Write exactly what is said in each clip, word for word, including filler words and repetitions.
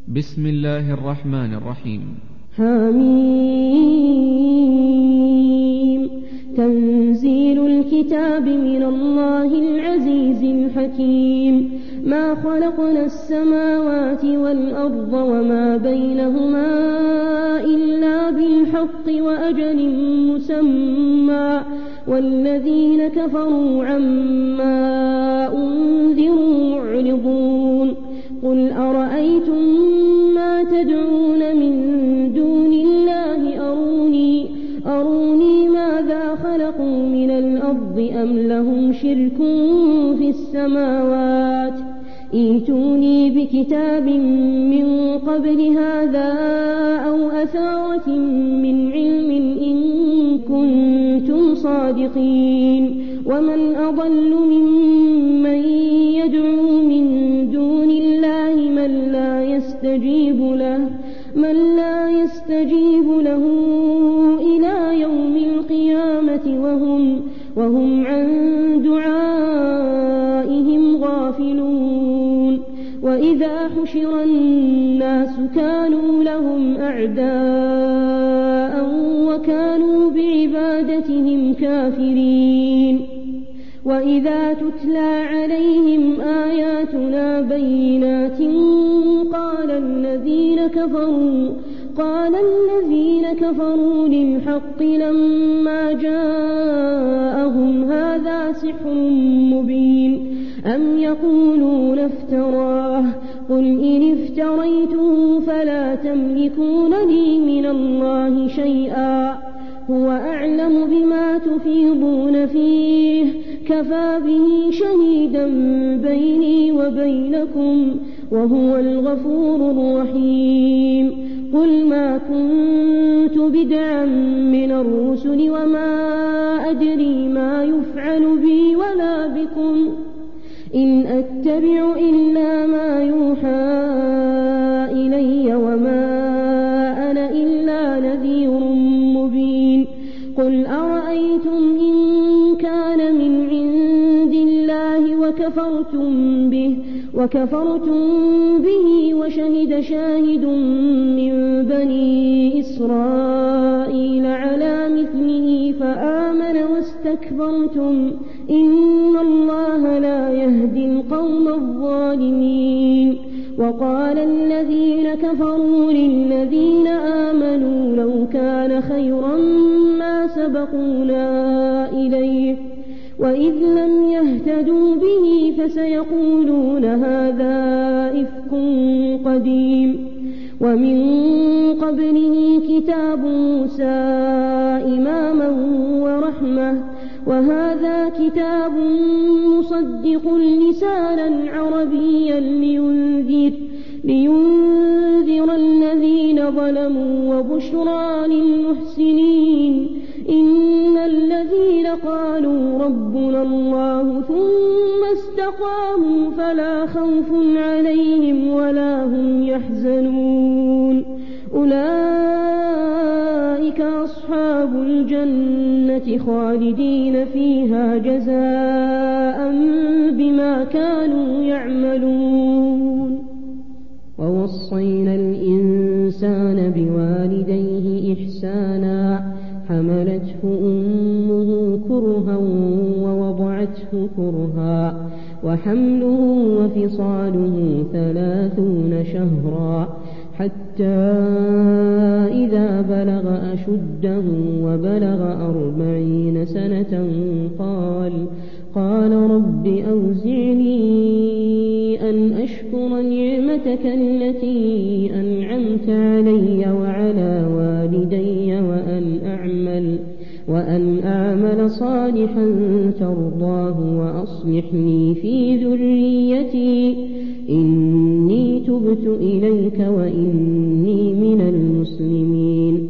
بسم الله الرحمن الرحيم. حميم. تنزيل الكتاب من الله العزيز الحكيم. ما خلقنا السماوات والأرض وما بينهما إلا بالحق وأجل مسمى والذين كفروا عما أنذروا معرضون. قل أرأيتم ما تدعون من دون الله أروني, أروني ماذا خلقوا من الأرض أم لهم شرك في السماوات ائتوني بكتاب من قبل هذا أو أثارة من علم إن كنتم صادقين. ومن أضل ممن يدعو من دون الله من لا يستجيب له من لا يستجيب له إلى يوم القيامة وهم وهم عن دعائهم غافلون. وإذا حشر الناس كانوا لهم أعداء وكانوا بعبادتهم كافرين. وإذا تتلى عليهم آياتنا بينات قال الذين كفروا قال الذين كفروا للحق لما جاءهم هذا سحر مبين أم يقولون افتراه قل إن افتريته فلا تملكون لي من الله شيئا هو أعلم بما تفيضون فيه كفى به شهيدا بيني وبينكم وهو الغفور الرحيم. قل ما كنت بدعا من الرسل وما أدري ما يفعل بي ولا بكم إن أتبع إلا ما يوحى إلي وما أنا إلا نذير مبين. قل أرأيتم إن كان من عند الله وكفرتم به وكفرتم به وشهد شاهد من بني إسرائيل على مثله فآمن واستكبرتم إن الله لا يهدي القوم الظالمين. وقال الذين كفروا للذين آمنوا لو كان خيرا ما سبقونا إليه وإذ لم يهتدوا به فسيقولون هذا إفك قديم. ومن قبله كتاب موسى إماما ورحمة وهذا كتاب مصدق لسانا عربيا لينذر, لينذر الذين ظلموا وبشرى للمحسنين. إن الذين قالوا ربنا الله ثم استقاموا فلا خوف عليهم ولا هم يحزنون أولئك أصحاب الجنة خالدين فيها جزاء بما كانوا يعملون. ووصينا الإنسان بوالديه إحسانا حملته أمه كرها ووضعته كرها وحمله وفصاله ثلاثون شهرا حتى إذا بلغ أشده وبلغ أربعين سنة قال قال رب أوزعني أن أشكر نعمتك التي أنعمت علي وعلى والدي وأن أعمل وأن أعمل صالحا ترضاه وأصلح لي في ذريتي إني تبت إليك وإني من المسلمين.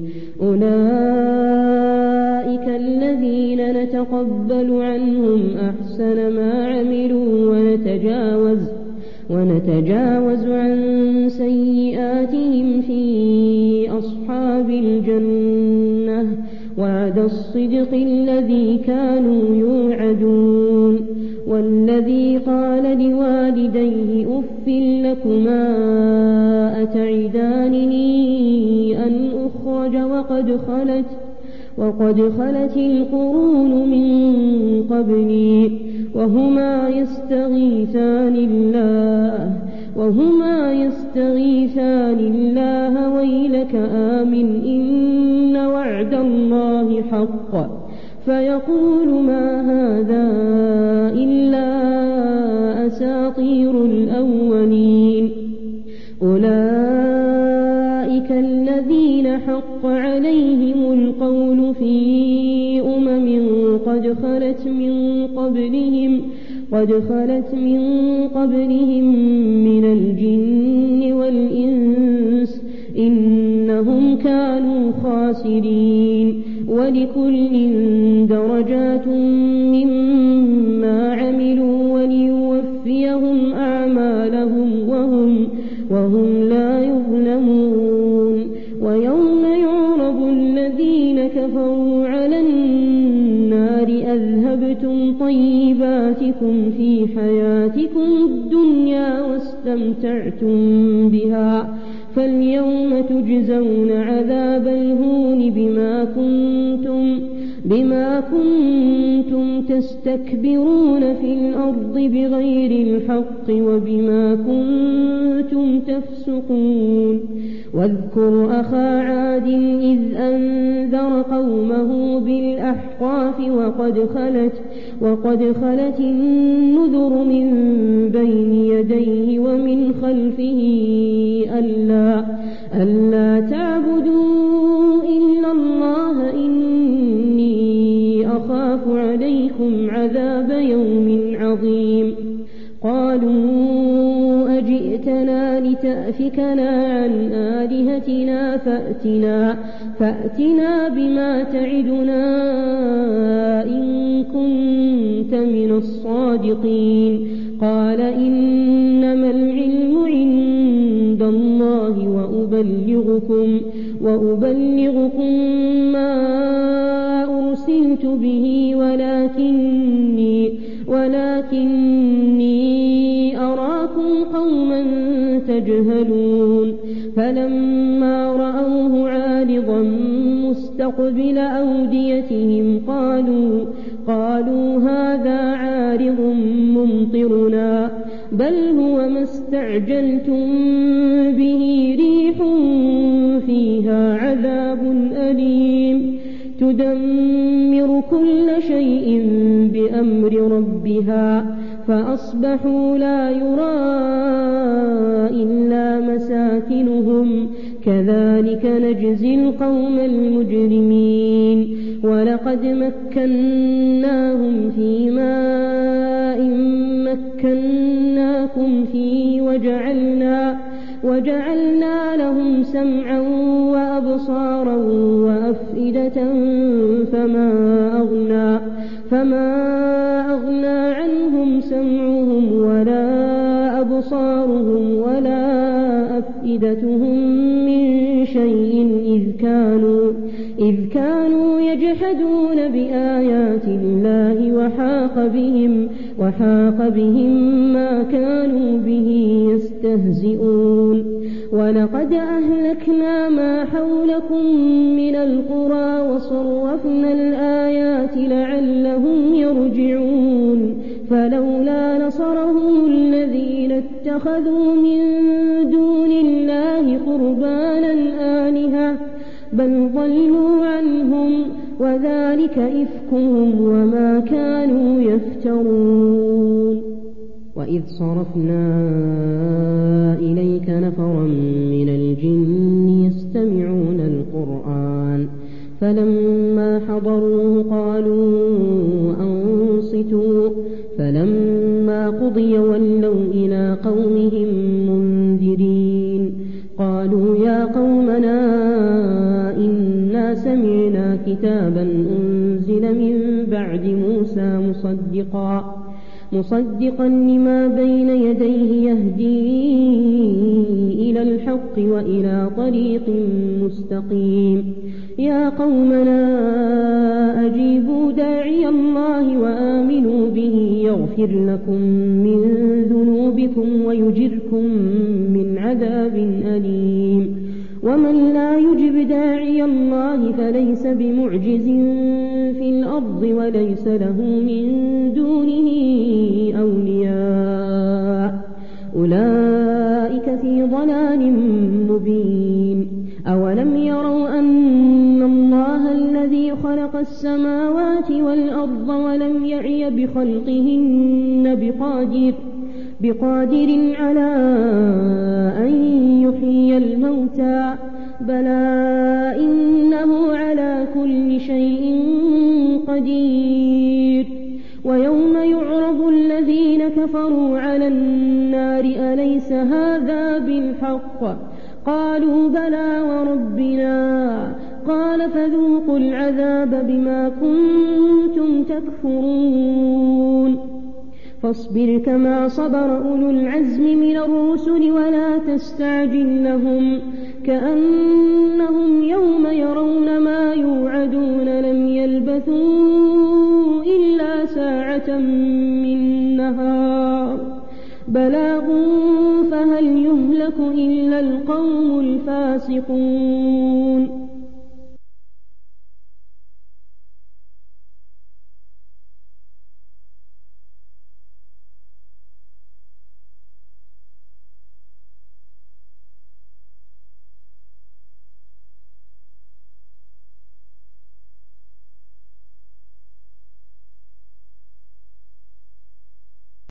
أولئك الذين نتقبل عنهم أحسن ما عملوا ونتجاوز ونتجاوز عن سيئاتهم في أصحاب الجنة وعد الصدق الذي كانوا يوعدون. والذي قال لوالديه أف لكما أتعدون وقد خلت وقد خلت القرون من قبلي وهما يستغيثان الله وهما يستغيثان الله ويلك آمن إن وعد الله حق فيقول ما هذا إلا أساطير الأولين أولئك الذين حق عليهم القول في أمم قد خلت من قبلهم قد خلت من قبلهم من الجن والإنس إنهم كانوا خاسرين ولكل درجات مما عملوا وليوفيهم أعمالهم وهم, وهم لا يظلمون ويوم يعرض الذين كفروا على النار أذهبتم طيباتكم في حياتكم الدنيا واستمتعتم بها فاليوم تجزون عذاب الهون بما كنتم بما كنتم تستكبرون في الأرض بغير الحق وبما كنتم تفسقون واذكر أخا عاد إذ أنذر قومه بالأحقاف وقد خلت وقد خلت النذر من بين يديه ومن خلفه ألا, ألا تعبدوا إلا الله إني أخاف عليكم عذاب يوم عظيم قالوا أجئتنا لتأفكنا عن آلهتنا فأتنا, فأتنا بما تعدنا إن كنت من الصادقين قال إنما العلم عند الله وأبلغكم, وأبلغكم ما أرسلت به ولكني, ولكني أراكم قوما تجهلون فلما رأوه عارضا مستقبل أوديتهم قالوا, قالوا هذا عارض ممطرنا بل هو ما استعجلتم به ريح فيها عذاب أليم تدمر كل شيء بأمر ربها فأصبحوا لا يرى إلا مساكنهم كذلك نجزي القوم المجرمين ولقد مكناهم في ماء مكناكم فيه وجعلنا, وجعلنا لهم سمعا وأبصارا وأفئدة فما أغنى, فما أغنى عنهم سمعهم ولا أبصارهم ولا أفئدتهم من شيء إذ كانوا, إذ كانوا يجحدون بآيات الله وحاق بهم, وحاق بهم ما كانوا به يستهزئون ولقد أهلكنا ما حولكم من القرى وصرفنا الآيات لعلهم يرجعون فلولا نصرهم الذين اتخذوا من دون الله قربانا آلهة بل ضلوا عنهم وذلك إفكهم وما كانوا يفترون وإذ صرفنا إليك نفرا من الجن يستمعون القرآن فلما حضروه قالوا أنصتوا فلما قضي ولوا إلى قومهم منذرين قالوا يا قومنا إنا سمعنا كتابا أنزل من بعد موسى مصدقا مصدقا لما بين يديه يهدي إلى الحق وإلى طريق مستقيم يا قومنا أجيبوا داعي الله وآمنوا به يغفر لكم من ذنوبكم ويجركم من عذاب أليم ومن لا يجب داعي الله فليس بمعجز في الأرض وليس له من دونه أولياء أولئك في ضلال مبين أولم يروا أن الله الذي خلق السماوات والأرض ولم يعي بخلقهن بقادر بقادر على أن يحيي الموتى بلى إنه على كل شيء قدير ويوم يعرض الذين كفروا على النار أليس هذا بالحق قالوا بلى وربنا قال فذوقوا العذاب بما كنتم تكفرون فاصبر كما صبر أولو العزم من الرسل ولا تستعجل لهم كأنهم يوم يرون ما يوعدون لم يلبثوا إلا ساعة من نهار بلاغ فهل يهلك إلا القوم الفاسقون